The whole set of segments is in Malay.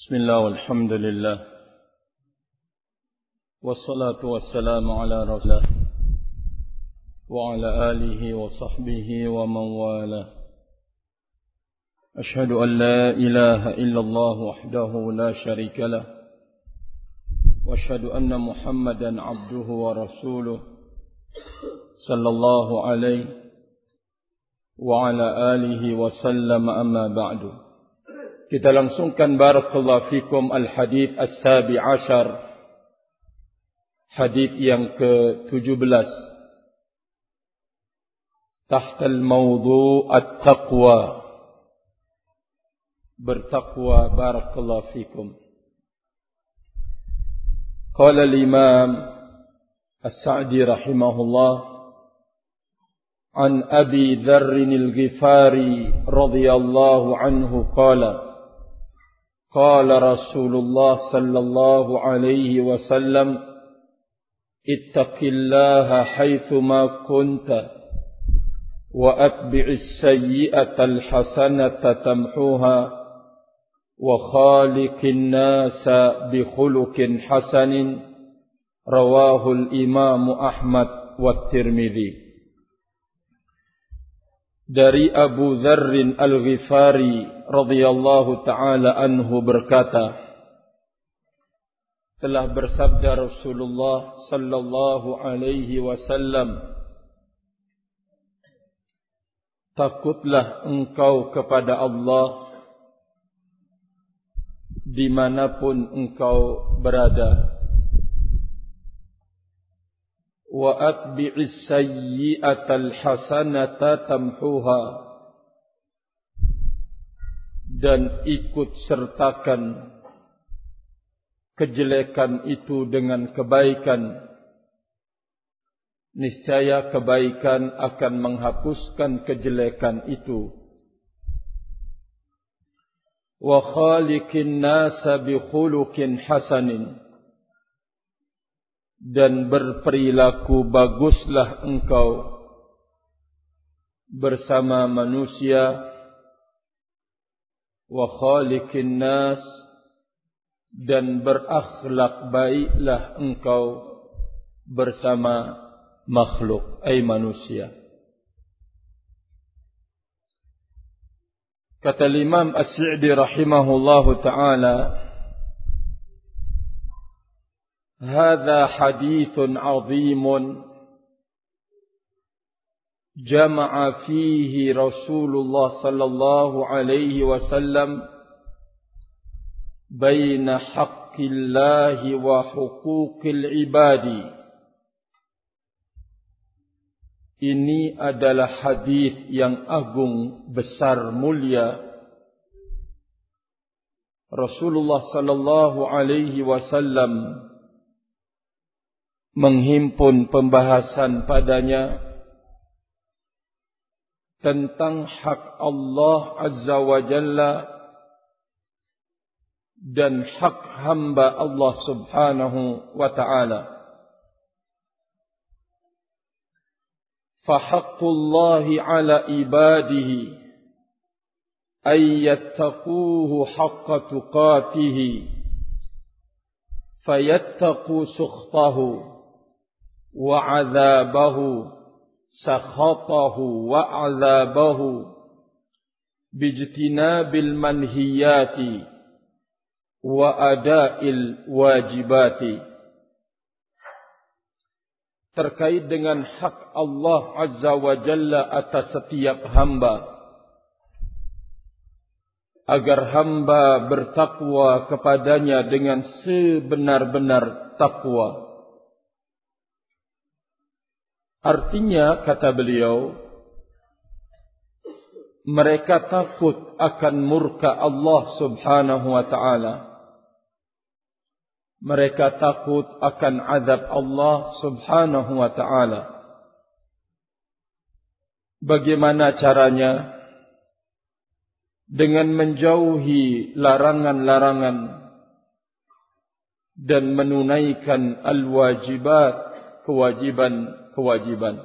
Bismillah walhamdulillah wassalatu wassalamu ala rasulillah wa ala alihi wa sahbihi wa man wala. Ashhadu an la ilaha illallah wahdahu la sharika lah wa ashhadu anna Muhammadan abduhu wa rasuluh sallallahu alaihi wa ala alihi wa sallam, amma ba'du. Kita langsungkan barakallahu fikum al-hadith as-sabi ashar, hadith yang ke-17, tahta al-mawdu' at-taqwa, bertakwa. Barakallahu fikum. Qala al-imam as-Sa'di rahimahullah an Abi Dharr al-Ghifari radhiyallahu anhu qala قال رسول الله صلى الله عليه وسلم اتق الله حيثما كنت وأتبع السيئة الحسنة تمحوها وخالق الناس بخلق حسن رواه الإمام أحمد والترمذي. Dari Abu Dzarr al-Ghifari radhiyallahu ta'ala anhu berkata, telah bersabda Rasulullah sallallahu alaihi wasallam, takutlah engkau kepada Allah dimanapun engkau berada. Wa atbi'is sayyi'atal hasanata tamhuha, dan ikut sertakan kejelekan itu dengan kebaikan, niscaya kebaikan akan menghapuskan kejelekan itu. Wa khaliqin nasa bi khuluqin hasanin, dan berperilaku baguslah engkau bersama manusia. Wa khaliqin nas, dan berakhlak baiklah engkau bersama makhluk, ay manusia. Kata Imam As-Sa'di rahimahullahu ta'ala, هذا حديث عظيم جمع فيه رسول الله صلى الله عليه وسلم بين حق الله وحقوق العباد. Ini adalah hadis yang agung, besar, mulia. Rasulullah sallallahu alaihi wasallam menghimpun pembahasan padanya tentang hak Allah Azza wa Jalla dan hak hamba Allah Subhanahu wa ta'ala. Fahaqqullahi ala ibadihi ay yattaquhu haqqa tuqatihi fayattaqu sukhtahu wa 'adzabahu sakhatahu wa 'adzabahu bijtinabil manhiyati wa ada'il wajibati. Terkait dengan hak Allah Azza wa Jalla atas setiap hamba, agar hamba bertakwa kepadanya dengan sebenar-benar takwa. Artinya, kata beliau, mereka takut akan murka Allah Subhanahu wa ta'ala. Mereka takut akan azab Allah Subhanahu wa ta'ala. Bagaimana caranya? Dengan menjauhi larangan-larangan dan menunaikan al-wajibat, kewajiban-kewajiban.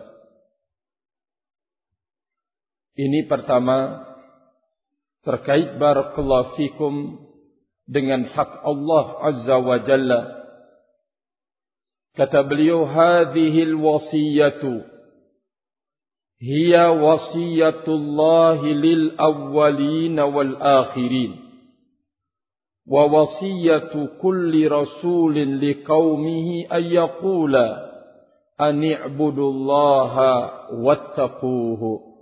Ini pertama terkait barakallahu fikum dengan hak Allah Azza wa Jalla. Kata beliau, hadhil wasiyatu hiya wasiyatullahi lil awwalin wal akhirin wa wasiyatu kulli rasulin liqaumihi ay yaqula an i'budullaha wattaquhu.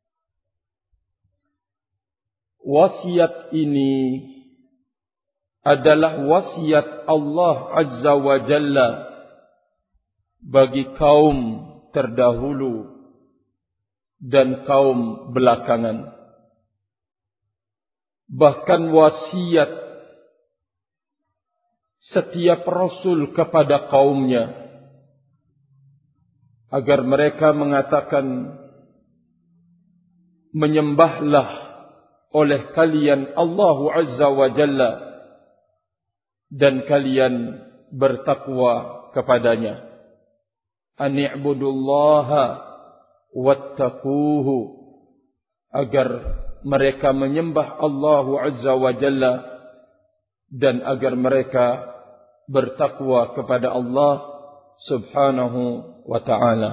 Wasiat ini adalah wasiat Allah Azza wa Jalla bagi kaum terdahulu dan kaum belakangan. Bahkan wasiat setiap rasul kepada kaumnya agar mereka mengatakan, menyembahlah oleh kalian Allah Azza wa Jalla dan kalian bertakwa kepadanya. An i'budullaha wattaquhu, agar mereka menyembah Allah Azza wa Jalla dan agar mereka bertakwa kepada Allah Subhanahu wa ta'ala.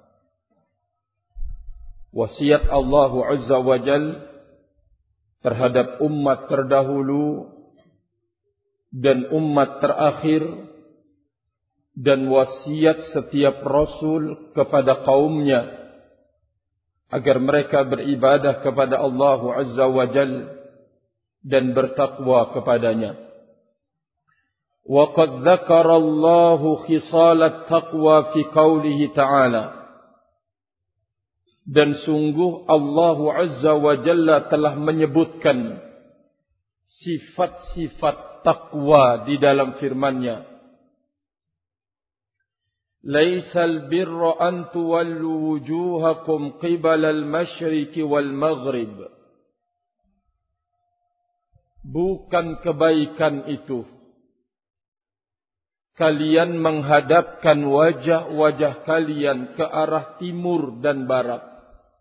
Wasiat Allah Azza wa Jalla terhadap umat terdahulu dan umat terakhir, dan wasiat setiap rasul kepada kaumnya agar mereka beribadah kepada Allah Azza wa Jalla dan bertakwa kepadanya. Wa qad dzakara Allahu khisalat taqwa fi qoulihi ta'ala, dan sungguh Allah Azza wa Jalla telah menyebutkan sifat-sifat takwa di dalam firman-Nya. Laisal birra an tuwallu wujuhakum qibala al-masyriqi wal maghrib. Bukan kebaikan itu kalian menghadapkan wajah-wajah kalian ke arah timur dan barat.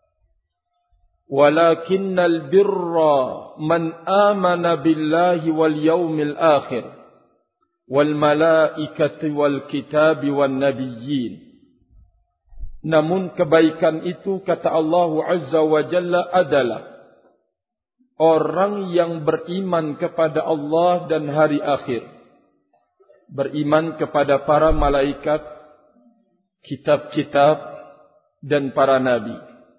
Walakinnal birra man amana billahi wal yawmil akhir wal malaikati wal kitabi wan nabiyyin. Namun kebaikan itu, kata Allah Azza wa Jalla, adalah orang yang beriman kepada Allah dan hari akhir, beriman kepada para malaikat, kitab-kitab dan para nabi.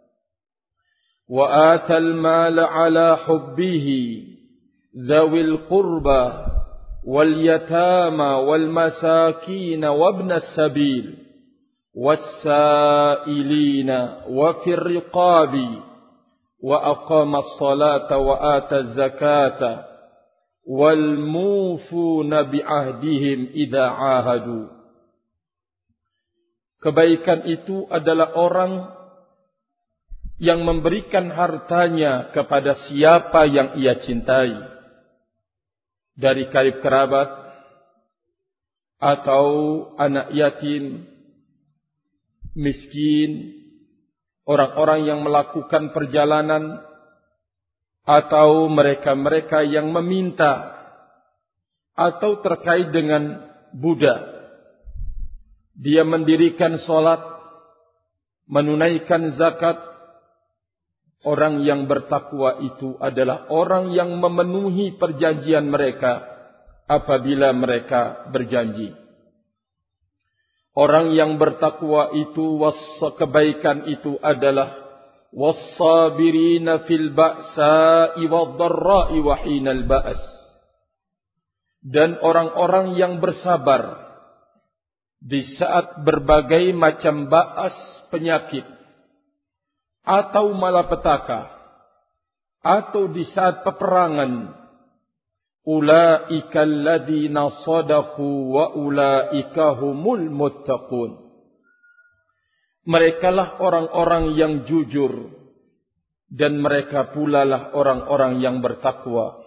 Wa atal mala ala hubbihi dzawil qurba wal yatama wal masakin wa ibnas sabil was sa'ilina wa fir riqabi wa aqama as-salata wa ata az-zakata wal mufuna bi ahdihim idza ahadu. Kebaikan itu adalah orang yang memberikan hartanya kepada siapa yang ia cintai, dari karib kerabat atau anak yatim, miskin, orang-orang yang melakukan perjalanan, atau mereka-mereka yang meminta, atau terkait dengan budak. Dia mendirikan salat, menunaikan zakat. Orang yang bertakwa itu adalah orang yang memenuhi perjanjian mereka apabila mereka berjanji. Orang yang bertakwa itu, kebaikan itu adalah was-sabirina fil ba'sa'i wad-dharra'i wa hinal ba's. Dan orang-orang yang bersabar di saat berbagai macam ba'as, penyakit, atau malapetaka, atau di saat peperangan. Ulaika alladzina shadaqu wa ulaika humul muttaqun. Merekalah orang-orang yang jujur, dan mereka pula lah orang-orang yang bertakwa.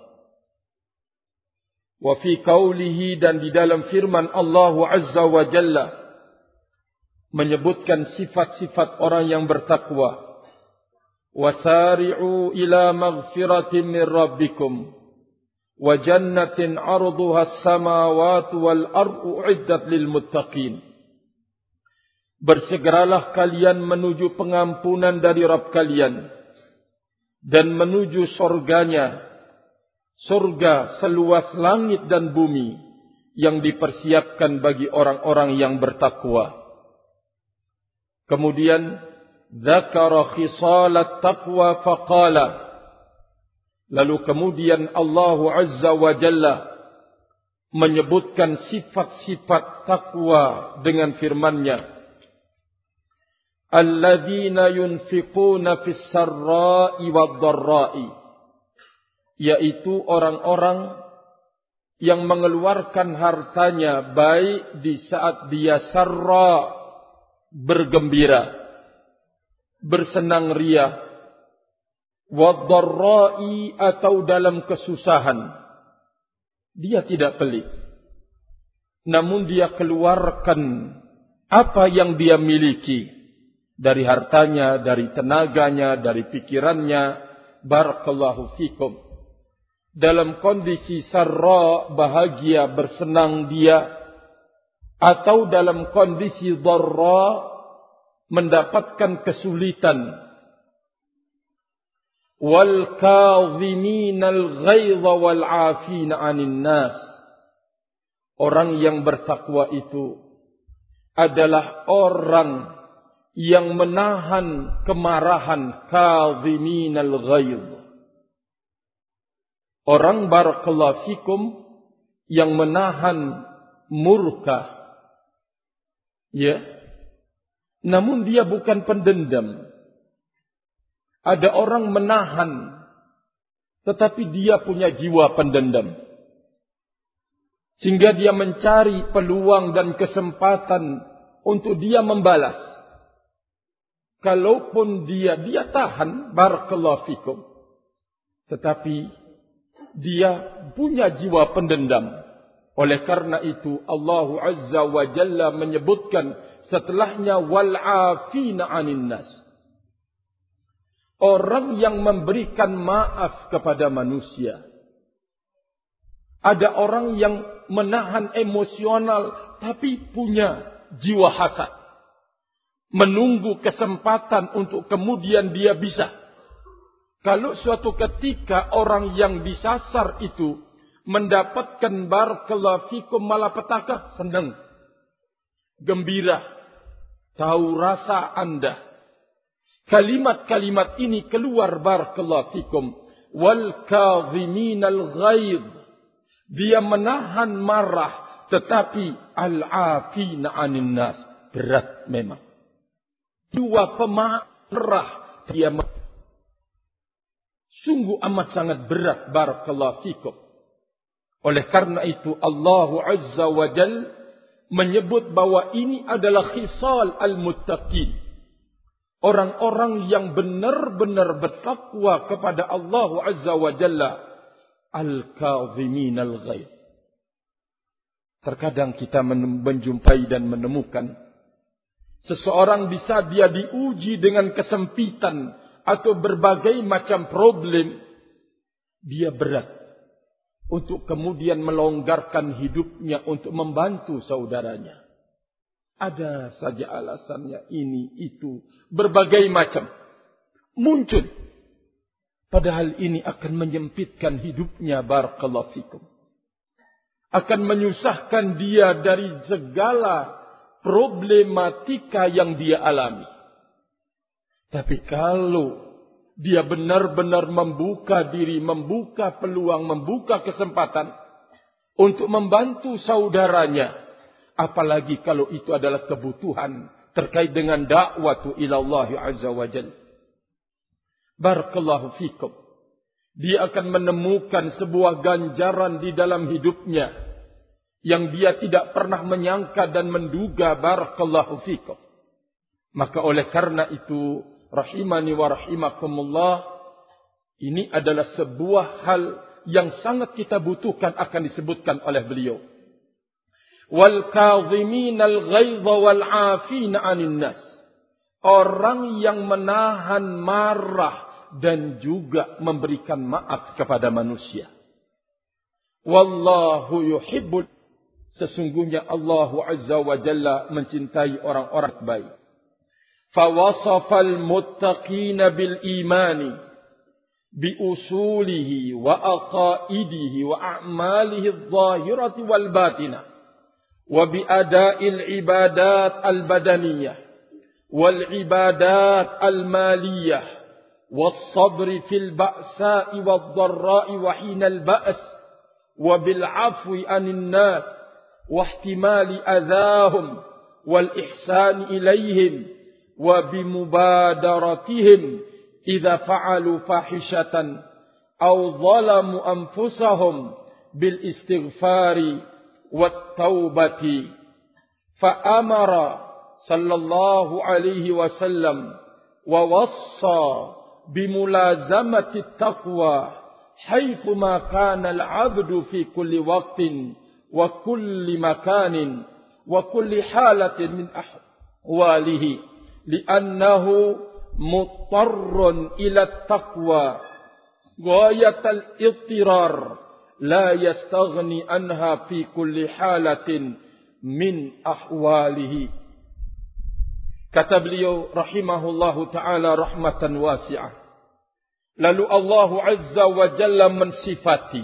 Wa fi qaulihi, dan di dalam firman Allah Azza wa Jalla menyebutkan sifat-sifat orang yang bertakwa. Wasari'u ila maghfiratin min rabbikum wa jannatin 'arduha as-samawati wal ardu u'iddat lil muttaqin. Bersegeralah kalian menuju pengampunan dari Rabb kalian dan menuju surganya, surga seluas langit dan bumi yang dipersiapkan bagi orang-orang yang bertakwa. Kemudian dzakara khisalat taqwa faqala, lalu kemudian Allah Azza wa Jalla menyebutkan sifat-sifat takwa dengan firman-Nya, alladzina yunfiquna fis sarra'i wad dharra'i, yaitu orang-orang yang mengeluarkan hartanya baik di saat dia sarra, bergembira, bersenang ria, wad dharra'i, atau dalam kesusahan. Dia tidak pelit, namun dia keluarkan apa yang dia miliki dari hartanya, dari tenaganya, dari pikirannya. Barakallahu fikum. Dalam kondisi sarra, bahagia, bersenang dia, atau dalam kondisi dharra, mendapatkan kesulitan. Wal kadhiminal ghaidha wal 'afina 'anil nas. Orang yang bertakwa itu adalah orang yang menahan kemarahan, kadhiminal ghaidh. Orang barakallahu fikum yang menahan murka. Ya. Namun dia bukan pendendam. Ada orang menahan, tetapi dia punya jiwa pendendam. Sehingga dia mencari peluang dan kesempatan untuk dia membalas. Kalaupun dia tahan, barakallahu fikum, tetapi dia punya jiwa pendendam. Oleh karena itu Allah Azza wa Jalla menyebutkan setelahnya wal 'afina 'anil nas. Orang yang memberikan maaf kepada manusia. Ada orang yang menahan emosional tapi punya jiwa hasad. Menunggu kesempatan untuk kemudian dia bisa. Kalau suatu ketika orang yang disasar itu mendapatkan barakallahu fikum malapetaka, senang, gembira, tahu rasa Anda. Kalimat-kalimat ini keluar barakallahu fikum. Wal kadhiminal ghaidh. Dia menahan marah, tetapi al-'afina 'anil nas. Berat memang. Jiwa pemarah dia sungguh amat sangat berat barakallahu fikum. Oleh karena itu Allah Azza wa Jal menyebut bahwa ini adalah khisal al-muttaqin. Orang-orang yang benar-benar bertakwa kepada Allah Azza wa Jalla, al-kadhimin al-ghaidh. Terkadang kita menjumpai dan menemukan seseorang bisa dia diuji dengan kesempitan atau berbagai macam problem. Dia berat untuk kemudian melonggarkan hidupnya untuk membantu saudaranya. Ada saja alasannya, ini, itu, berbagai macam muncul. Padahal ini akan menyempitkan hidupnya, barakallahu fikum. Akan menyusahkan dia dari segala problematika yang dia alami. Tapi kalau dia benar-benar membuka diri, membuka peluang, membuka kesempatan untuk membantu saudaranya, apalagi kalau itu adalah kebutuhan terkait dengan dakwah ilallah azza wa jalla, barakallahu fikum, dia akan menemukan sebuah ganjaran di dalam hidupnya yang dia tidak pernah menyangka dan menduga, barakallahu fikum. Maka oleh karena itu, rahimani wa rahimakumullah, ini adalah sebuah hal yang sangat kita butuhkan, akan disebutkan oleh beliau. Wal kadhiminal ghaidha wal 'afina 'anil nas. Orang yang menahan marah dan juga memberikan maaf kepada manusia. Wallahu yuhibbul, sesungguhnya Allah Azza wa Jalla mencintai orang-orang baik. Fawasafal muttaqina bil imani bi usulihi wa aqaidihi wa a'malihi adh-dhahirati wal batinah wa bi ada'il ibadat al badaniyah wal ibadat al maliyah was sabri fil ba'sa'i wad dharra'i wa hinal ba's wa bil 'afwi 'anil nas wa ihtimali adahum wal ihsan ilaihim wa bimubadaratihim idza fa'alu fahishatan aw zalamu anfusahum bil istighfari wat taubati. Fa amara sallallahu alaihi wasallam wa wassa bimulazamati taqwa haitsu ma kana al-'abdu fi kulli waqtin wa kulli makanin wa kulli halatin min ahwalihi li'annahu muttarrun ila taqwa ghayatal ittirar la yastaghni anha fi kulli halatin min ahwalihi. Kata beliau rahimahullahu ta'ala rahmatan wasi'ah. Lalu Allah Azza wa Jalla mensifati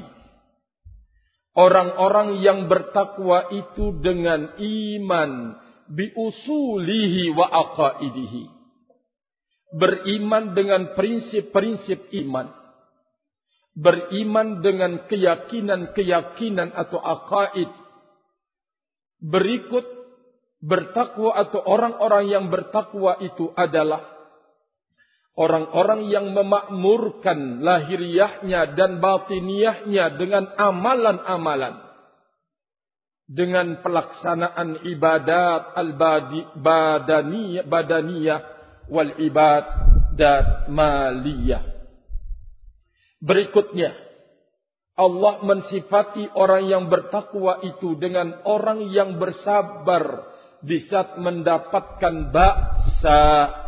orang-orang yang bertakwa itu dengan iman biusulihi wa aqaidihi, beriman dengan prinsip-prinsip iman, beriman dengan keyakinan-keyakinan atau aqaid. Berikut bertakwa atau orang-orang yang bertakwa itu adalah orang-orang yang memakmurkan lahiriahnya dan batiniyahnya dengan amalan-amalan, dengan pelaksanaan ibadat al-badaniyah wal ibadat maliyah. Berikutnya, Allah mensifati orang yang bertakwa itu dengan orang yang bersabar di saat mendapatkan ba'sa,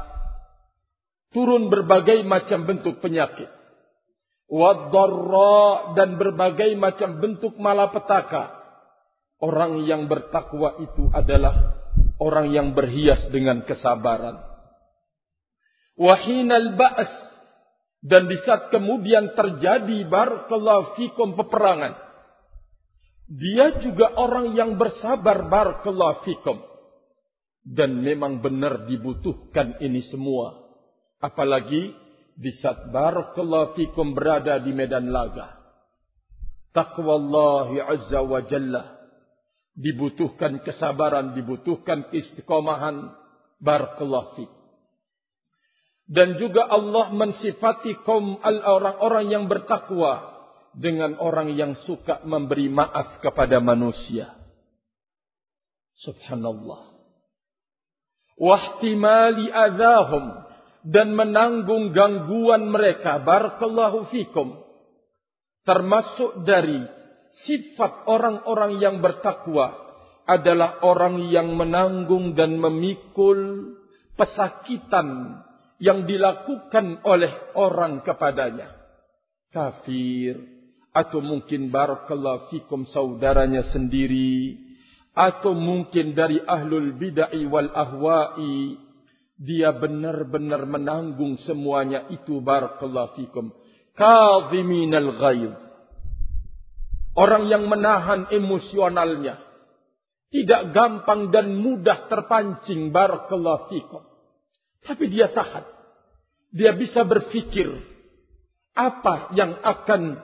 turun berbagai macam bentuk penyakit, wad-dharra, dan berbagai macam bentuk malapetaka. Orang yang bertakwa itu adalah orang yang berhias dengan kesabaran. Wahinal ba's, dan di saat kemudian terjadi barakallahu fikum peperangan, dia juga orang yang bersabar barakallahu fikum. Dan memang benar dibutuhkan ini semua. Apalagi di saat barakallahu fikum berada di medan laga. Taqwallahi azza wa jalla, dibutuhkan kesabaran, dibutuhkan keistiqomahan. Barakallahu fiik. Dan juga Allah mensifati kaum orang-orang yang bertakwa dengan orang yang suka memberi maaf kepada manusia. Subhanallah. Wahtimali adahum, dan menanggung gangguan mereka. Barakallahu fikum. Termasuk dari sifat orang-orang yang bertakwa adalah orang yang menanggung dan memikul pesakitan yang dilakukan oleh orang kepadanya. Kafir, atau mungkin barakallahu fikum saudaranya sendiri, atau mungkin dari ahlul bid'ah wal ahwa'i. Dia benar-benar menanggung semuanya itu. Barakallahu fikum. Kadhiminal ghaidh, orang yang menahan emosionalnya, tidak gampang dan mudah terpancing. Barakallahu fikum. Tapi dia tahan. Dia bisa berfikir apa yang akan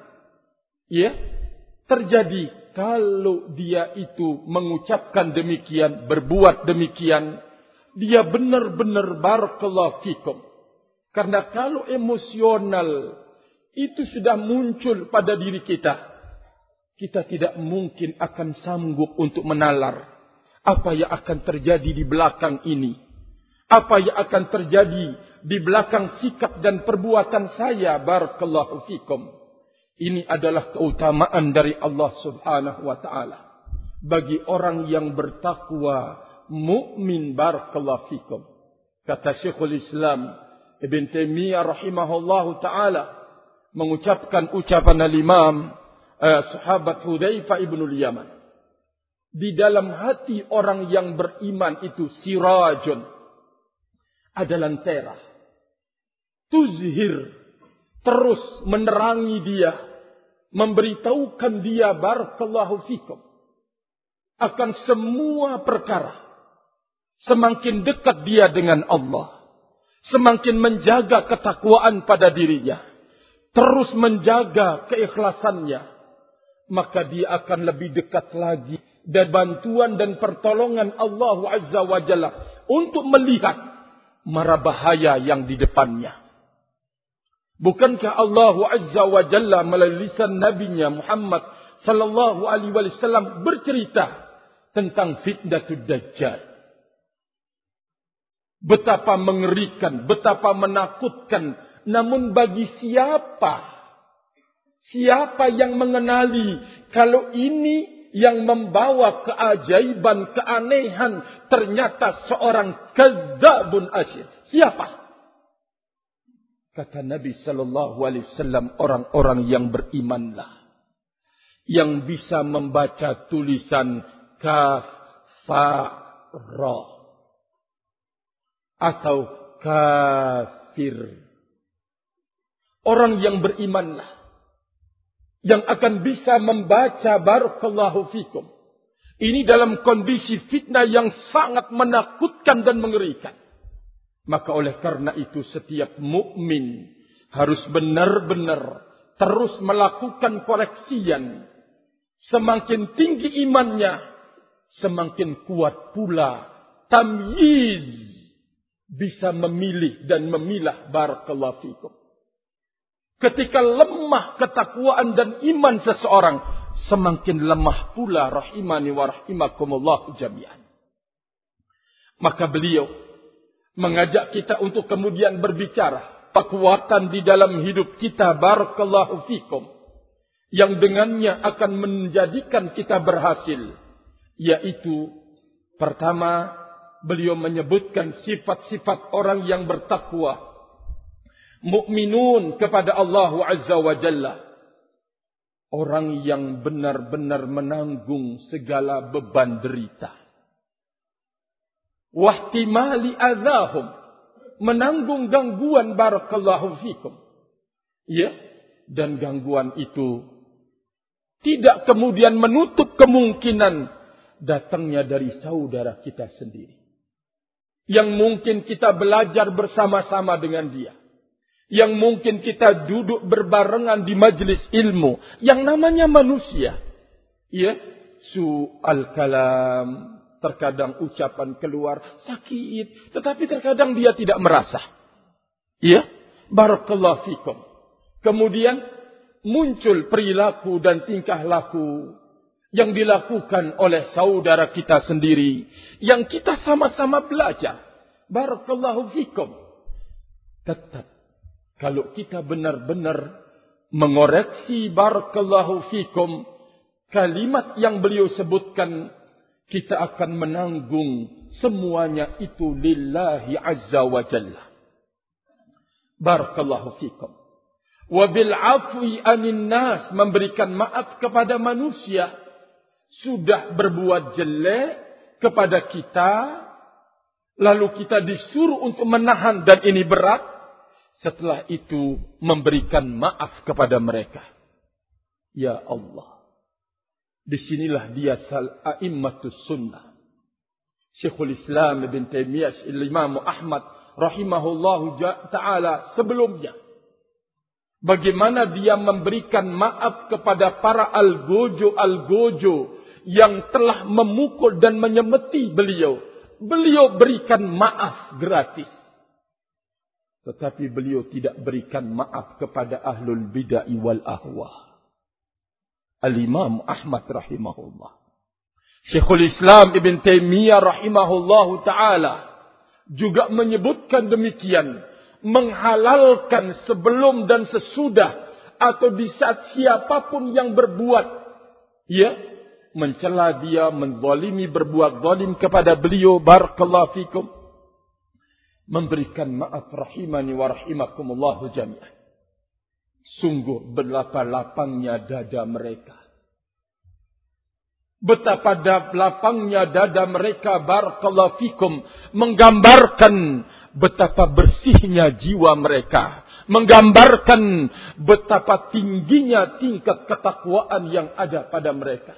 terjadi kalau dia itu mengucapkan demikian, berbuat demikian. Dia benar-benar barakallahu fikum. Karena kalau emosional itu sudah muncul pada diri kita, kita tidak mungkin akan sanggup untuk menalar apa yang akan terjadi di belakang ini. Apa yang akan terjadi di belakang sikap dan perbuatan saya. Barakallahu fikum. Ini adalah keutamaan dari Allah subhanahu wa ta'ala bagi orang yang bertakwa, mukmin. Barakallahu fikum. Kata Syekhul Islam Ibn Taimiyah rahimahullahu ta'ala, mengucapkan ucapan al-Imam sahabat Hudzaifah ibnul Yaman. Di dalam hati orang yang beriman itu sirajun, ada lentera. Tuzhir, terus menerangi dia, memberitahukan dia barakallahu fikum akan semua perkara. Semakin dekat dia dengan Allah, semakin menjaga ketakwaan pada dirinya, terus menjaga keikhlasannya, maka dia akan lebih dekat lagi dan bantuan dan pertolongan Allah Azza wa Jalla untuk melihat mara bahaya yang di depannya. Bukankah Allah Azza wa Jalla melalui lisan Nabi-Nya Muhammad sallallahu alaihi wasallam bercerita tentang fitnatud Dajjal? Betapa mengerikan, betapa menakutkan. Namun bagi siapa yang mengenali kalau ini yang membawa keajaiban, keanehan, ternyata seorang kadzabun asyir. Siapa? Kata Nabi sallallahu alaihi wasallam, orang-orang yang berimanlah, yang bisa membaca tulisan kaf fa ra atau kafir. Orang yang berimanlah yang akan bisa membaca barakallahu fikum. Ini dalam kondisi fitnah yang sangat menakutkan dan mengerikan. Maka oleh karena itu setiap mukmin harus benar-benar terus melakukan koreksian. Semakin tinggi imannya, semakin kuat pula tamyiz, bisa memilih dan memilah barakallahu fikum. Ketika lemah ketakwaan dan iman seseorang, semakin lemah pula rahimani wa rahimakumullah jami'an. Maka beliau mengajak kita untuk kemudian berbicara kekuatan di dalam hidup kita barakallahu fikum, yang dengannya akan menjadikan kita berhasil, yaitu pertama, beliau menyebutkan sifat-sifat orang yang bertakwa, mukminun kepada Allah Azza wa Jalla, orang yang benar-benar menanggung segala beban derita. Wahtimali adzahum, menanggung gangguan barakallahu fikum. Ya, dan gangguan itu tidak kemudian menutup kemungkinan datangnya dari saudara kita sendiri, yang mungkin kita belajar bersama-sama dengan dia, yang mungkin kita duduk berbarengan di majelis ilmu, yang namanya manusia. Ya, su'al kalam, terkadang ucapan keluar sakit, tetapi terkadang dia tidak merasa. Ya, barakallahu fikum. Kemudian muncul perilaku dan tingkah laku yang dilakukan oleh saudara kita sendiri, yang kita sama-sama belajar. Barakallahu fikum. Tetap, kalau kita benar-benar mengoreksi barakallahu fikum kalimat yang beliau sebutkan, kita akan menanggung semuanya itu lillahi azza wa jalla. Barakallahu fikum. Wa bil afwi anin nas, memberikan maaf kepada manusia. Sudah berbuat jelek kepada kita, lalu kita disuruh untuk menahan dan ini berat. Setelah itu memberikan maaf kepada mereka. Ya Allah. Disinilah dia a'immatus sunnah. Syekhul Islam Ibn Taimiyah, Imam Ahmad rahimahullahu ta'ala sebelumnya. Bagaimana dia memberikan maaf kepada para algojo yang telah memukul dan menyemeti beliau. Beliau berikan maaf gratis. Tetapi beliau tidak berikan maaf kepada ahlul bid'ah wal ahwa. Al-Imam Ahmad rahimahullah. Syekhul Islam Ibn Taimiyah rahimahullahu ta'ala juga menyebutkan demikian. Menghalalkan sebelum dan sesudah atau di saat siapapun yang berbuat, ya, mencela dia, menzalimi, berbuat zalim kepada beliau, barakallahu fikum, memberikan maaf rahimani wa rahimakumullahu jami'an. Sungguh betapa lapangnya dada mereka. Betapa lapangnya dada mereka, barakallahu fikum, menggambarkan betapa bersihnya jiwa mereka, menggambarkan betapa tingginya tingkat ketakwaan yang ada pada mereka,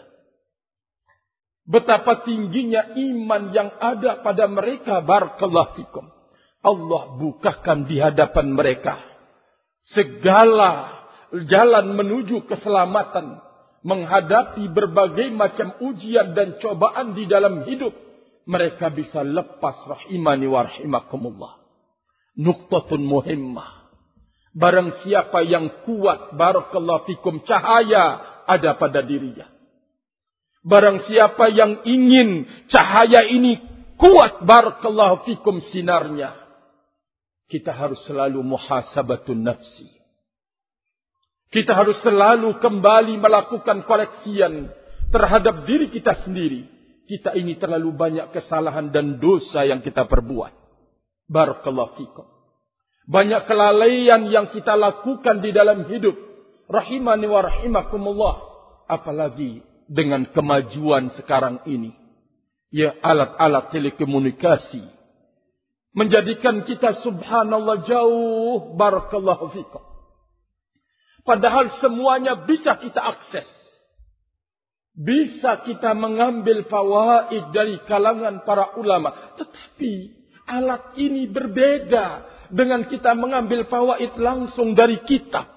betapa tingginya iman yang ada pada mereka, barakallahu fikum. Allah bukakan di hadapan mereka segala jalan menuju keselamatan, menghadapi berbagai macam ujian dan cobaan di dalam hidup. Mereka bisa lepas, rahimani wa rahimakumullah. Nuqtatun muhimmah. Barang siapa yang kuat, barakallahu fikum, cahaya ada pada dirinya. Barang siapa yang ingin cahaya ini kuat, barakallahu fikum, sinarnya, kita harus selalu muhasabatun nafsi. Kita harus selalu kembali melakukan koreksian terhadap diri kita sendiri. Kita ini terlalu banyak kesalahan dan dosa yang kita perbuat. Barakallahu fikum. Banyak kelalaian yang kita lakukan di dalam hidup. Rahimani wa rahimakumullah. Apalagi dengan kemajuan sekarang ini. Ya, alat-alat telekomunikasi menjadikan kita subhanallah jauh, barakallahu fikum. Padahal semuanya bisa kita akses. Bisa kita mengambil fawaid dari kalangan para ulama. Tetapi alat ini berbeda dengan kita mengambil fawaid langsung dari kitab.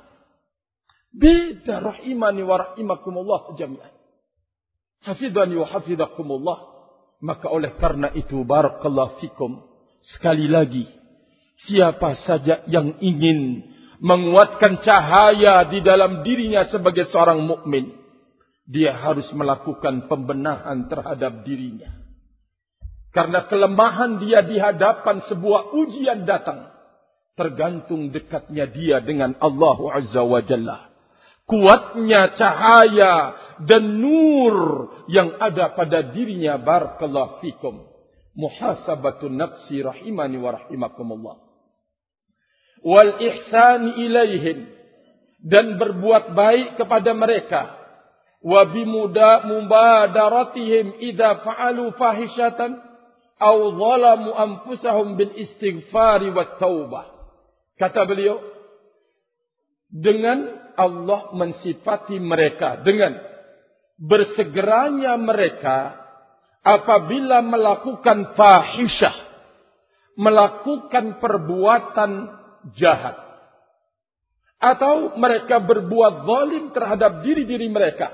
Beda, rahimani wa rahimakumullah jami'an. Hafidhani wa hafidhakumullah. Maka oleh karena itu, barakallahu fikum, sekali lagi, siapa saja yang ingin menguatkan cahaya di dalam dirinya sebagai seorang mukmin, dia harus melakukan pembenahan terhadap dirinya. Karena kelemahan dia di hadapan sebuah ujian datang, tergantung dekatnya dia dengan Allah Azza wa Jalla. Kuatnya cahaya dan nur yang ada pada dirinya, barakallahu fikum. Muhasabatun nafsi, rahimani wa rahimakumullah. Wal ihsan ilaihim, dan berbuat baik kepada mereka. Wa bimubadaratihim idza fa'alu fahishatan aw zalamu anfusahum bil istighfari wat taubah. Kata beliau, dengan Allah mensifati mereka dengan bersegeranya mereka apabila melakukan fahisyah, melakukan perbuatan jahat, atau mereka berbuat zalim terhadap diri-diri mereka,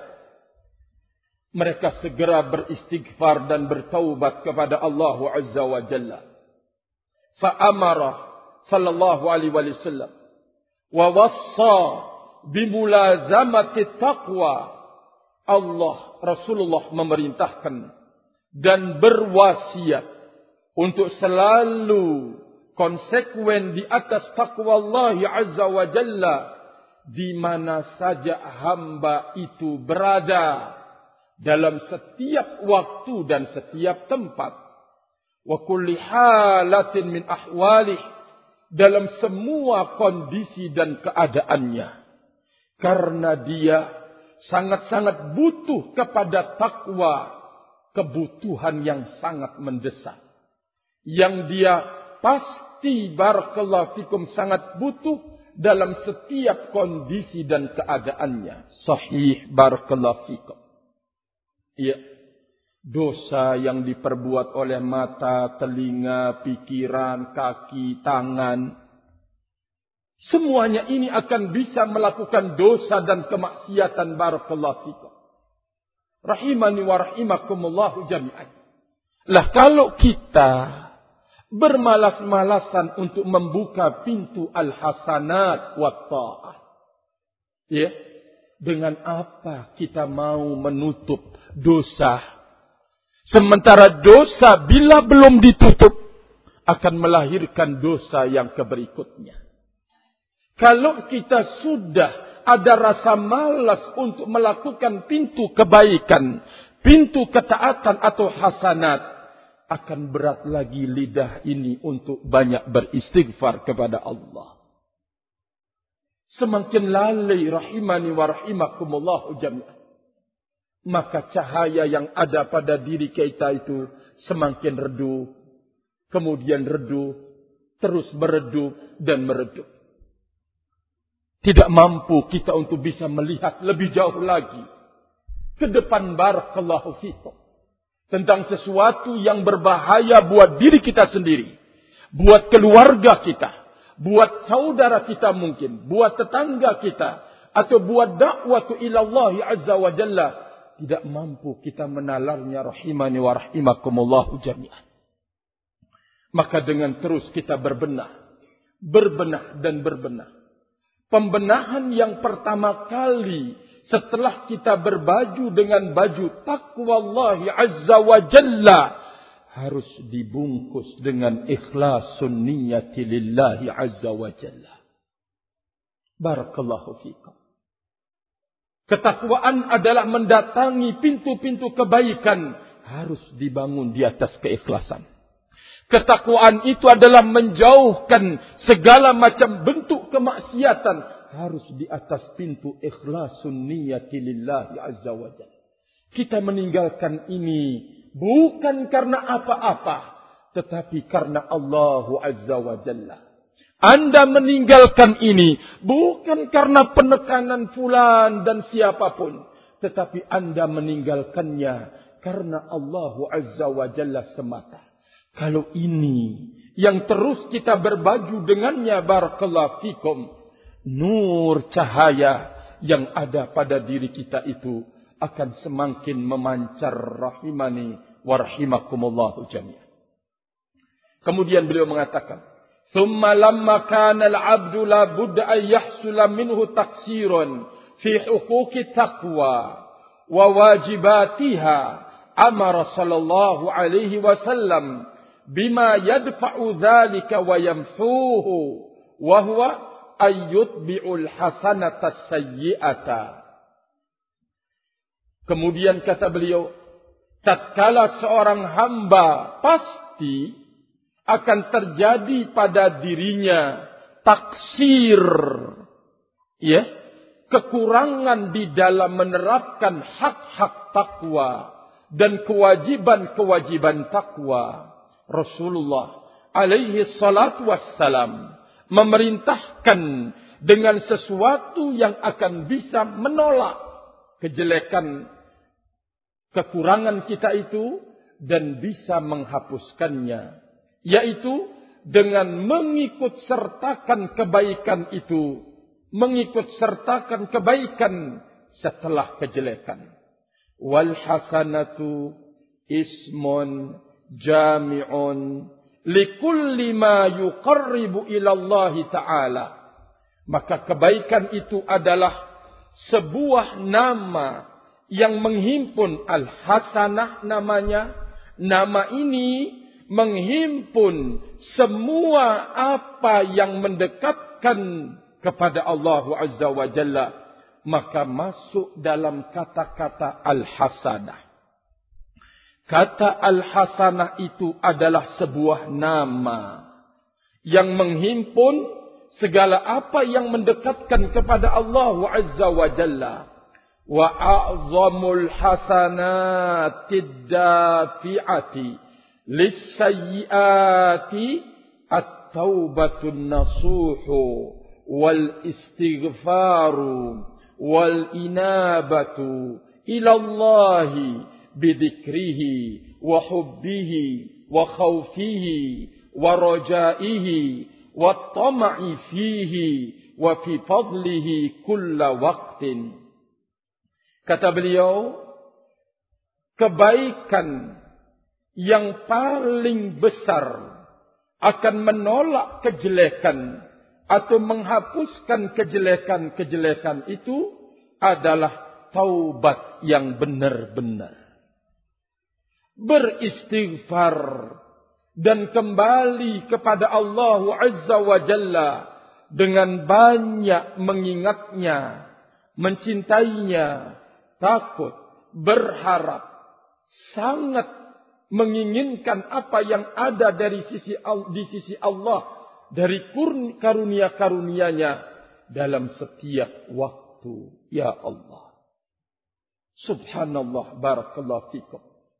mereka segera beristighfar dan bertaubat kepada Allah Azza wa Jalla. Fa'amara sallallahu alaihi wasallam wa wassa bimulazamati taqwa. Allah, Rasulullah memerintahkan dan berwasiat untuk selalu konsekuen di atas taqwa Allah Azza wa Jalla di mana saja hamba itu berada, dalam setiap waktu dan setiap tempat. Wa kulli halatin min ahwalih, dalam semua kondisi dan keadaannya. Karena dia sangat-sangat butuh kepada takwa, kebutuhan yang sangat mendesak, yang dia pasti, barakallahu fikum, sangat butuh dalam setiap kondisi dan keadaannya. Sahih, barakallahu fikum. Ya, dosa yang diperbuat oleh mata, telinga, pikiran, kaki, tangan, semuanya ini akan bisa melakukan dosa dan kemaksiatan, barakallahu fikum. Rahimani wa rahimakumullahu jami'an. Lah kalau kita bermalas-malasan untuk membuka pintu al-hasanat wa ta'ah, ya, dengan apa kita mau menutup dosa? Sementara dosa bila belum ditutup akan melahirkan dosa yang keberikutnya. Kalau kita sudah ada rasa malas untuk melakukan pintu kebaikan, pintu ketaatan atau hasanat, akan berat lagi lidah ini untuk banyak beristighfar kepada Allah. semakin lalai rahimani wa rahimakumullah jami'an. Maka cahaya yang ada pada diri kita itu semakin redup, kemudian redup, terus meredup dan meredup. Tidak mampu kita untuk bisa melihat lebih jauh lagi ke depan, barakallahu fikum, tentang sesuatu yang berbahaya buat diri kita sendiri, buat keluarga kita, buat saudara kita mungkin, buat tetangga kita, atau buat dakwah ilallahi azza wa jalla. Tidak mampu kita menalarnya rahimani wa rahimakumullah jami'an. Maka dengan terus kita berbenah dan berbenah. Pembenahan yang pertama kali setelah kita berbaju dengan baju taqwallahi azza wa jalla harus dibungkus dengan ikhlasun niyati lillahi azza wa jalla. Barakallahu fikum. Ketakwaan adalah mendatangi pintu-pintu kebaikan, harus dibangun di atas keikhlasan. Ketakwaan itu adalah menjauhkan segala macam bentuk kemaksiatan, harus di atas pintu ikhlasun niyati lillahi azza wa jalla. Kita meninggalkan ini bukan karena apa-apa, tetapi karena Allah azza wa jalla. Anda meninggalkan ini bukan karena penekanan fulan dan siapapun, tetapi Anda meninggalkannya karena Allah azza wa jalla semata. Kalau ini yang terus kita berbaju dengannya, barakallahu fikum, nur cahaya yang ada pada diri kita itu akan semakin memancar rahimani wa rahimakumullahu jami'an. Kemudian beliau mengatakan, ثم لما كان العبد لا بد أن يحصل منه تقصير في حقوق التقوى وواجباتها أمر صلى الله عليه وسلم بما يدفع ذلك ويمحوه وهو أن يتبع الحسنة السيئة. Kemudian kata beliau, tatkala seorang hamba pasti akan terjadi pada dirinya taksir, ya, kekurangan di dalam menerapkan hak-hak takwa dan kewajiban-kewajiban takwa. Rasulullah alaihi salatu wassalam memerintahkan dengan sesuatu yang akan bisa menolak kejelekan, kekurangan kita itu dan bisa menghapuskannya, yaitu dengan mengikut sertakan kebaikan itu, mengikut sertakan kebaikan setelah kejelekan. Wal hasanatu ismun jami'un likulli ma yuqarribu ila Allah Ta'ala. Maka kebaikan itu adalah sebuah nama yang menghimpun, al-hasanah namanya. Nama ini menghimpun semua apa yang mendekatkan kepada Allah Azza wa Jalla, maka masuk dalam kata-kata al-hasanah. Kata al-hasanah itu adalah sebuah nama yang menghimpun segala apa yang mendekatkan kepada Allah Azza wa Jalla. Wa a'zamul hasanatid dafi'ati lisayyiati at-taubatun nasuhu wal istighfaru wal inabatu ila Allahi bidikrihi wa hubbihi wa khawfihi wa rajaihi wa tama'i fihi wa fi fadlihi kulla waqtin. Kata beliau, kebaikan yang paling besar akan menolak kejelekan atau menghapuskan kejelekan-kejelekan itu adalah taubat yang benar-benar. Beristighfar dan kembali kepada Allah Azza wa Jalla dengan banyak mengingatnya, mencintainya, takut, berharap, sangat menginginkan apa yang ada di sisi Allah, dari karunia-karunia-Nya, dalam setiap waktu. Ya Allah. Subhanallah, barakallahu fikum.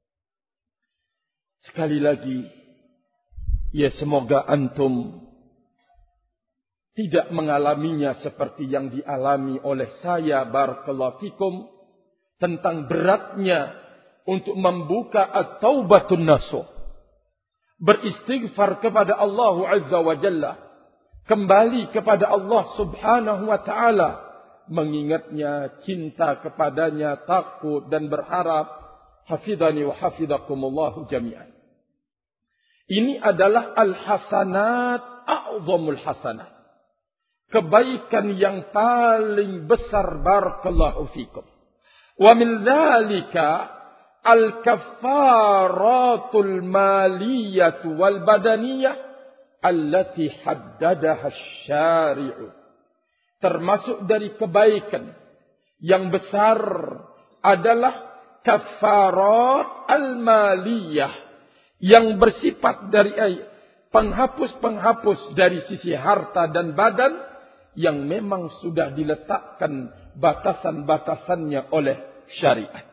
Sekali lagi, ya semoga antum tidak mengalaminya seperti yang dialami oleh saya, barakallahu fikum, tentang beratnya untuk membuka at-taubatun nasuh. Beristighfar kepada Allah Azza wa Jalla. Kembali kepada Allah Subhanahu wa ta'ala. Mengingatnya, cinta kepadanya, takut dan berharap. Hafidhani wa hafidhakumullahu jami'an. Ini adalah al-hasanat, a'zamul hasanat. Kebaikan yang paling besar, barakallahu fikum. Wa min dzalika al-kaffaratul maliyatu wal badaniyah allati haddadaha asy-syari'u. Termasuk dari kebaikan yang besar adalah kafarat al-maliyah yang bersifat dari penghapus-penghapus dari sisi harta dan badan yang memang sudah diletakkan batasan-batasannya oleh syariat.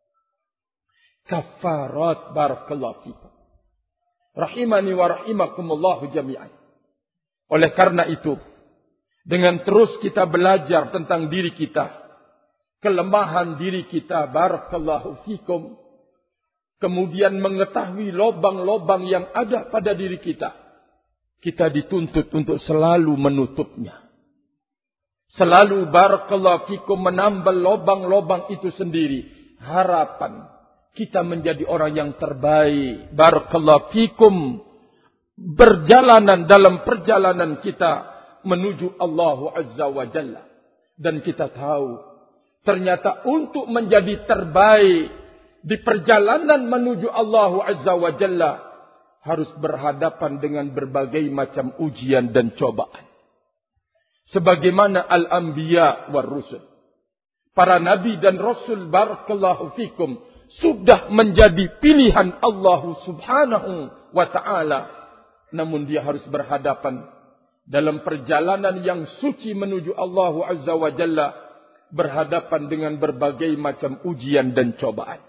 Kafarat, barakallahu fikum. Rahimani wa rahimakumullahu jami'an. Oleh karena itu, dengan terus kita belajar tentang diri kita, kelemahan diri kita, barakallahu fikum, kemudian mengetahui lobang-lobang yang ada pada diri kita, kita dituntut untuk selalu menutupnya. Selalu, barakallahu fikum, menambal lobang-lobang itu sendiri. Harapan kita menjadi orang yang terbaik. Barakallahu fikum. Dalam perjalanan kita menuju Allah Azza wa Jalla. Dan kita tahu, ternyata untuk menjadi terbaik di perjalanan menuju Allah Azza wa Jalla, harus berhadapan dengan berbagai macam ujian dan cobaan. Sebagaimana al-anbiya war rusul. Para nabi dan rasul, barakallahu fikum, sudah menjadi pilihan Allah Subhanahu wa ta'ala. Namun dia harus berhadapan dalam perjalanan yang suci menuju Allah Azza wa Jalla, berhadapan dengan berbagai macam ujian dan cobaan.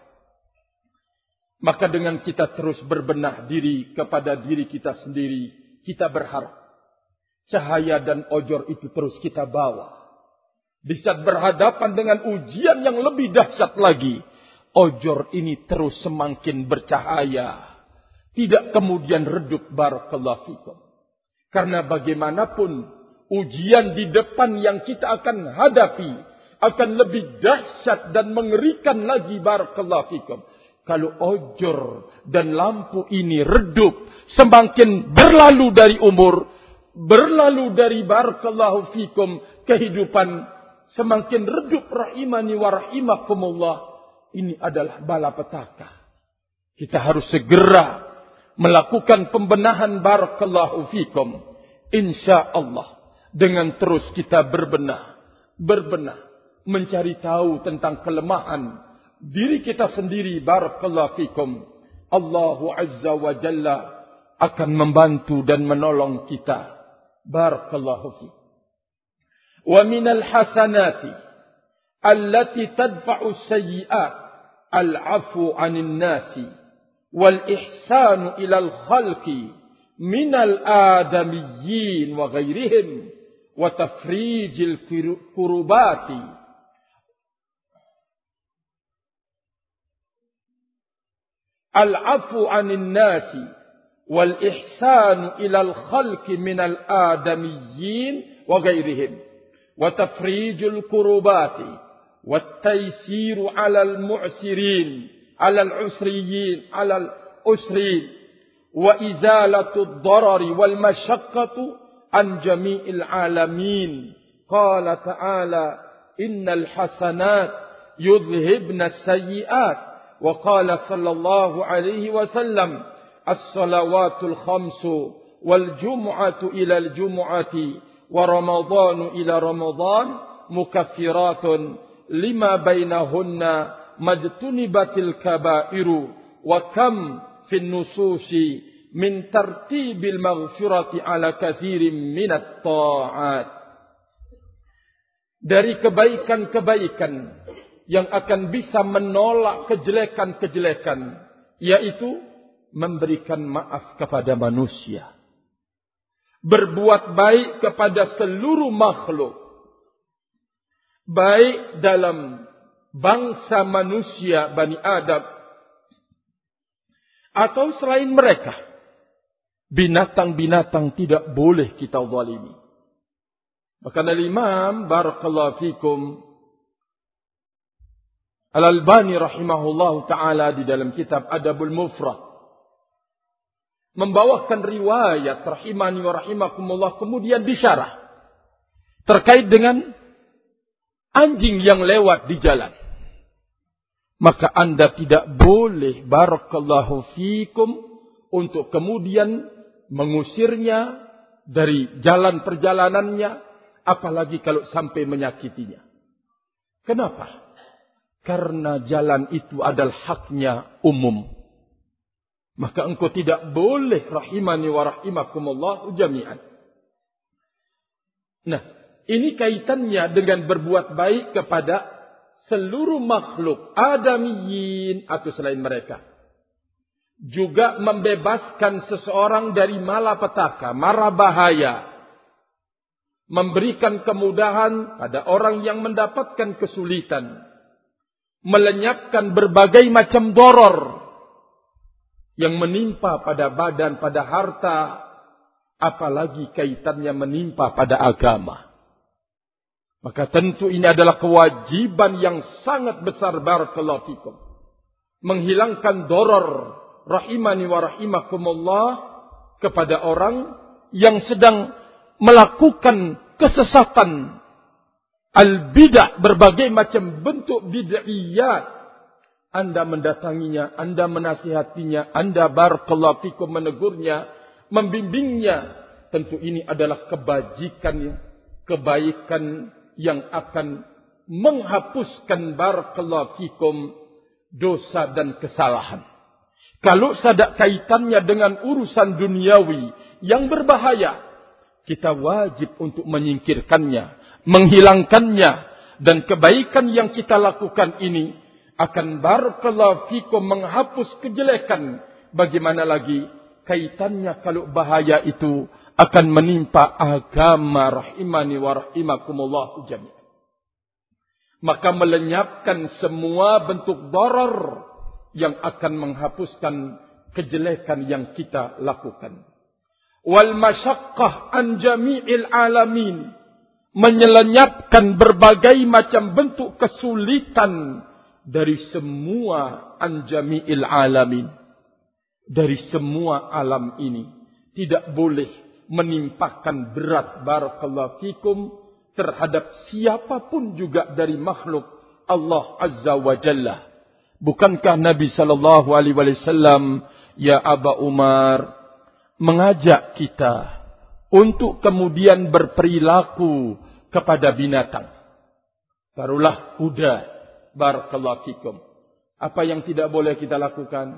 Maka dengan kita terus berbenah diri kepada diri kita sendiri, kita berharap cahaya dan ojor itu terus kita bawa. Di saat berhadapan dengan ujian yang lebih dahsyat lagi, ojor ini terus semakin bercahaya. Tidak kemudian redup, barakallahu fikum. Karena bagaimanapun ujian di depan yang kita akan hadapi akan lebih dahsyat dan mengerikan lagi, barakallahu fikum. Kalau ojor dan lampu ini redup, semakin berlalu dari umur, berlalu dari, barakallahu fikum, kehidupan, semakin redup, rahimani wa rahimakumullah. Ini adalah balapetaka. Kita harus segera melakukan pembenahan, barakallahu fikum. Insya Allah, dengan terus kita berbenah, mencari tahu tentang kelemahan diri kita sendiri, barakallahu fikum. Allah Azza wa Jalla akan membantu dan menolong kita. Barakallahu fikum. Wa minal hasanati allati tadfa'u sayyi'at al-'afwu 'anil nasi wal ihsanu ilal khalqi minal adamiyyin wa ghairihim wa tafrijil kurubati. Al-'afwu 'anil nasi wal ihsanu ilal khalqi minal adamiyyin wa ghairihim wa tafrijul kurubati wat taysiru 'alal mu'sirin 'alal usrin wa izalatu ad-darari wal mashaqqatu an jami'il 'alamin. Qala ta'ala innal hasanat yudhhibna as-sayyi'at wa qala sallallahu alaihi wasallam as-salawatul khamsu wal jum'atu ila al-jum'ati wa ramadhanu ila ramadhan mukaffiratun lima bainahunna majtunibatil kabairu wa kam fin nususi min tartibil maghfirati ala kathirin minat ta'at. dari kebaikan-kebaikan yang akan bisa menolak kejelekan-kejelekan, yaitu memberikan maaf kepada manusia, berbuat baik kepada seluruh makhluk, baik dalam bangsa manusia Bani Adam atau selain mereka. Binatang-binatang tidak boleh kita zalimi. Maka Imam barakallahu fikum Al-Albani rahimahullah ta'ala di dalam kitab Adabul Mufrad membawakan riwayat rahimani wa rahimakumullah, kemudian disyarah terkait dengan anjing yang lewat di jalan. Maka Anda tidak boleh barakallahu fikum untuk kemudian mengusirnya dari jalan perjalanannya, apalagi kalau sampai menyakitinya. Kenapa? Karena jalan itu adalah haknya umum. Maka engkau tidak boleh rahimani wa rahimakumullah jami'an. Nah, ini kaitannya dengan berbuat baik kepada seluruh makhluk adamiyin atau selain mereka. Juga membebaskan seseorang dari malapetaka, mara bahaya. Memberikan kemudahan pada orang yang mendapatkan kesulitan. Melenyapkan berbagai macam doror yang menimpa pada badan, pada harta, apalagi kaitannya menimpa pada agama. Maka tentu ini adalah kewajiban yang sangat besar barakallahu fikum. Menghilangkan doror rahimani wa rahimakumullah kepada orang yang sedang melakukan kesesatan, al-bid'ah, berbagai macam bentuk bid'iyat. Anda mendatanginya, Anda menasihatinya, Anda barakallahu fikum menegurnya, membimbingnya. Tentu ini adalah kebajikan, kebaikan yang akan menghapuskan barakallahu fikum dosa dan kesalahan. Kalau ada kaitannya dengan urusan duniawi yang berbahaya, kita wajib untuk menyingkirkannya, menghilangkannya, dan kebaikan yang kita lakukan ini akan barakallahu fikum menghapus kejelekan. Bagaimana lagi kaitannya kalau bahaya itu akan menimpa agama rahimani wa rahimakumullah jami'an. Maka melenyapkan semua bentuk darar yang akan menghapuskan kejelekan yang kita lakukan. Wal masyaqqah an jami'il alamin, menyelenyapkan berbagai macam bentuk kesulitan dari semua an jami'il alamin, dari semua alam ini. Tidak boleh menimpakan berat barakallahu fikum terhadap siapapun juga dari makhluk Allah Azza wa Jalla. Bukankah Nabi sallallahu alaihi wasallam, ya Aba Umar, mengajak kita untuk kemudian berperilaku kepada binatang? Taruhlah kuda, barakallahu fikum. Apa yang tidak boleh kita lakukan?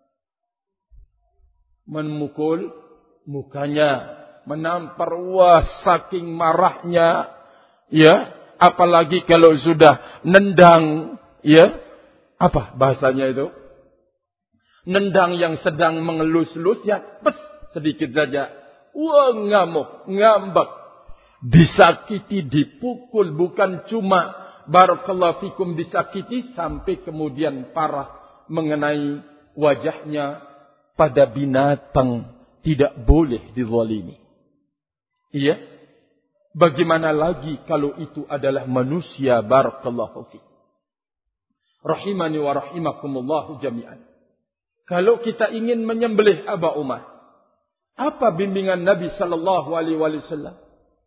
Memukul mukanya, menampar, wah saking marahnya, ya, apalagi kalau sudah nendang, ya, apa bahasanya itu? Nendang yang sedang mengelus-elus, ya, pes, sedikit saja, wah ngamuk, ngambek, disakiti, dipukul, bukan cuma barakallahu fikum disakiti, sampai kemudian parah mengenai wajahnya. Pada binatang tidak boleh dizalimi. Iya. Bagaimana lagi kalau itu adalah manusia barakallahu fiik. Rahimani wa rahimakumullah jami'an. Kalau kita ingin menyembelih Aba Umar, apa bimbingan Nabi sallallahu alaihi wasallam?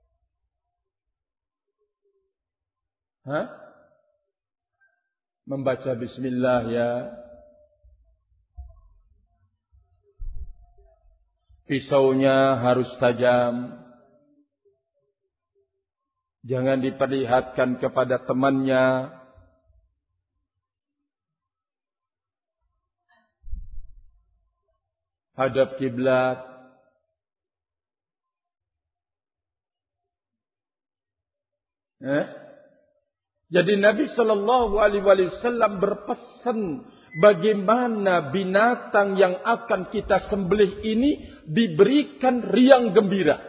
Membaca bismillah, ya. Pisaunya harus tajam. Jangan diperlihatkan kepada temannya. Hadap kiblat. Jadi Nabi Shallallahu Alaihi Wasallam berpesan bagaimana binatang yang akan kita sembelih ini diberikan riang gembira.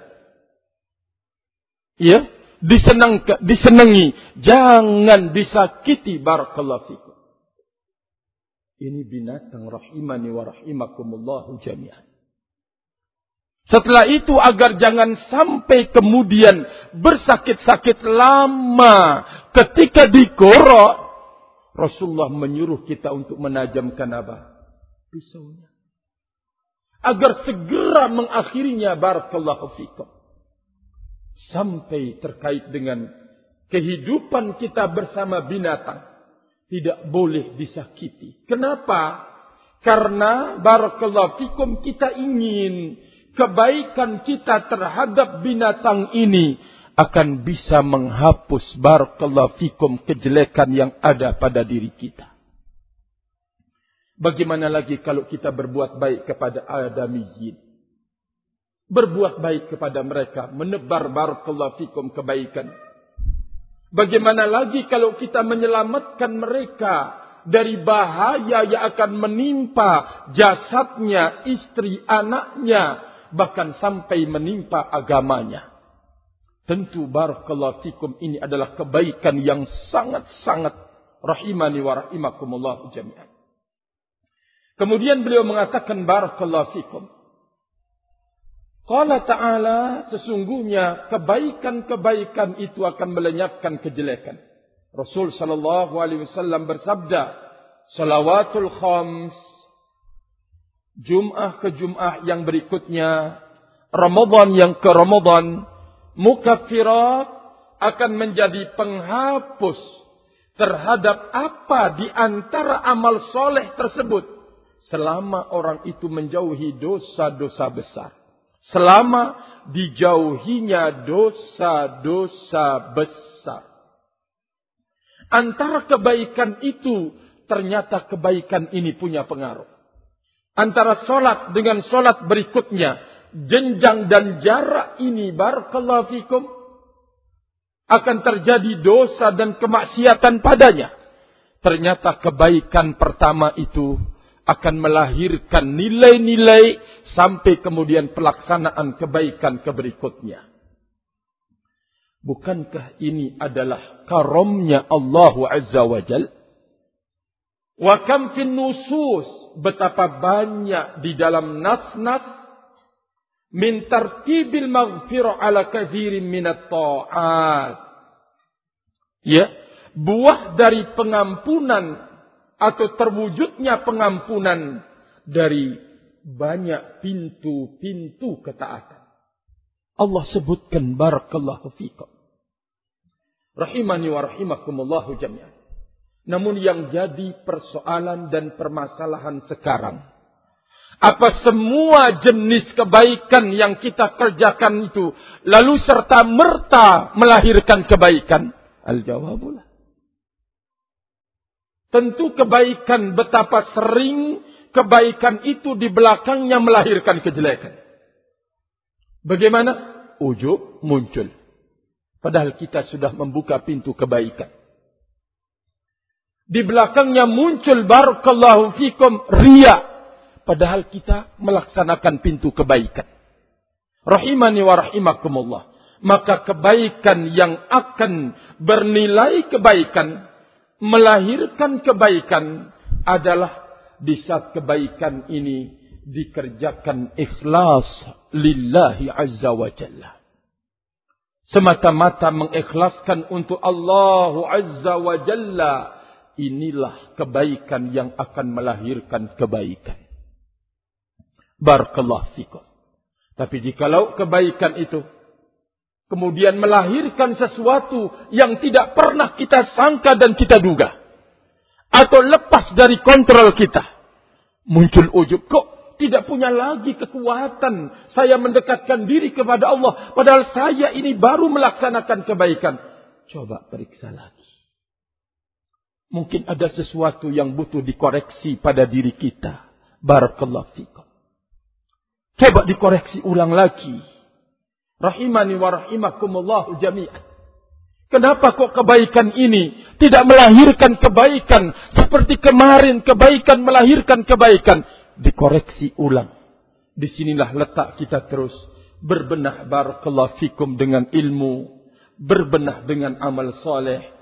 Ya, disenangi, jangan disakiti. Barakallahu fikum. Ini binatang rahimani wa rahimakumullahu jami'an. Setelah itu agar jangan sampai kemudian bersakit-sakit lama ketika digorok, Rasulullah menyuruh kita untuk menajamkan apa? Pisaunya. Agar segera mengakhirinya. Barakallahu fikum. Sampai terkait dengan kehidupan kita bersama binatang. Tidak boleh disakiti. Kenapa? Karena barakallahu fikum kita ingin kebaikan kita terhadap binatang ini akan bisa menghapus barakallahu fikum kejelekan yang ada pada diri kita. Bagaimana lagi kalau kita berbuat baik kepada adamiyyin? Berbuat baik kepada mereka, menebar barakallahu fikum kebaikan. Bagaimana lagi kalau kita menyelamatkan mereka dari bahaya yang akan menimpa jasadnya, istri, anaknya, bahkan sampai menimpa agamanya. Tentu barakallahu fikum ini adalah kebaikan yang sangat-sangat rahimani wa rahimakumullah jami'an. Kemudian beliau mengatakan barakallahu fikum. Qala ta'ala, sesungguhnya kebaikan-kebaikan itu akan melenyapkan kejelekan. Rasul sallallahu alaihi wasallam bersabda, salawatul khams, Jum'ah ke Jum'ah yang berikutnya, Ramadan yang ke Ramadan, mukaffirat, akan menjadi penghapus terhadap apa di antara amal soleh tersebut. Selama orang itu menjauhi dosa-dosa besar. Selama dijauhinya dosa-dosa besar. Antara kebaikan itu, ternyata kebaikan ini punya pengaruh. Antara solat dengan solat berikutnya, jenjang dan jarak ini barakallahu fikum, akan terjadi dosa dan kemaksiatan padanya. Ternyata kebaikan pertama itu akan melahirkan nilai-nilai sampai kemudian pelaksanaan kebaikan berikutnya. Bukankah ini adalah karamnya Allah Azza wa Jal? Wa kam fin nusus, betapa banyak di dalam nas-nas min tartibil maghfirah ala kathirin minat ta'at. Ya, buah dari pengampunan atau terwujudnya pengampunan dari banyak pintu-pintu ketaatan. Allah sebutkan barakallahu fikum. Rahimani wa rahimakumullahu jami'an. Namun yang jadi persoalan dan permasalahan sekarang, apa semua jenis kebaikan yang kita kerjakan itu lalu serta merta melahirkan kebaikan? Al-jawabulah. Tentu kebaikan, betapa sering kebaikan itu di belakangnya melahirkan kejelekan. Bagaimana? Ujub muncul. Padahal kita sudah membuka pintu kebaikan. Di belakangnya muncul barakallahu fikum riya. Padahal kita melaksanakan pintu kebaikan. Rahimani wa rahimakumullah. Maka kebaikan yang akan bernilai kebaikan, melahirkan kebaikan adalah di saat kebaikan ini dikerjakan ikhlas lillahi azza wa jalla. Semata-mata mengikhlaskan untuk Allah azza wa jalla. Inilah kebaikan yang akan melahirkan kebaikan. Barakallahu fikum. Tapi jikalau kebaikan itu kemudian melahirkan sesuatu yang tidak pernah kita sangka dan kita duga, atau lepas dari kontrol kita, muncul ujub. Kok tidak punya lagi kekuatan saya mendekatkan diri kepada Allah, padahal saya ini baru melaksanakan kebaikan. Coba periksa lagi. Mungkin ada sesuatu yang butuh dikoreksi pada diri kita. Barakallahu fikum. Coba dikoreksi ulang lagi. Rahimani wa rahimakumullahu jami'an. Kenapa kok kebaikan ini tidak melahirkan kebaikan seperti kemarin kebaikan melahirkan kebaikan? Dikoreksi ulang. Disinilah letak kita terus berbenah barakallahu fikum dengan ilmu, berbenah dengan amal soleh,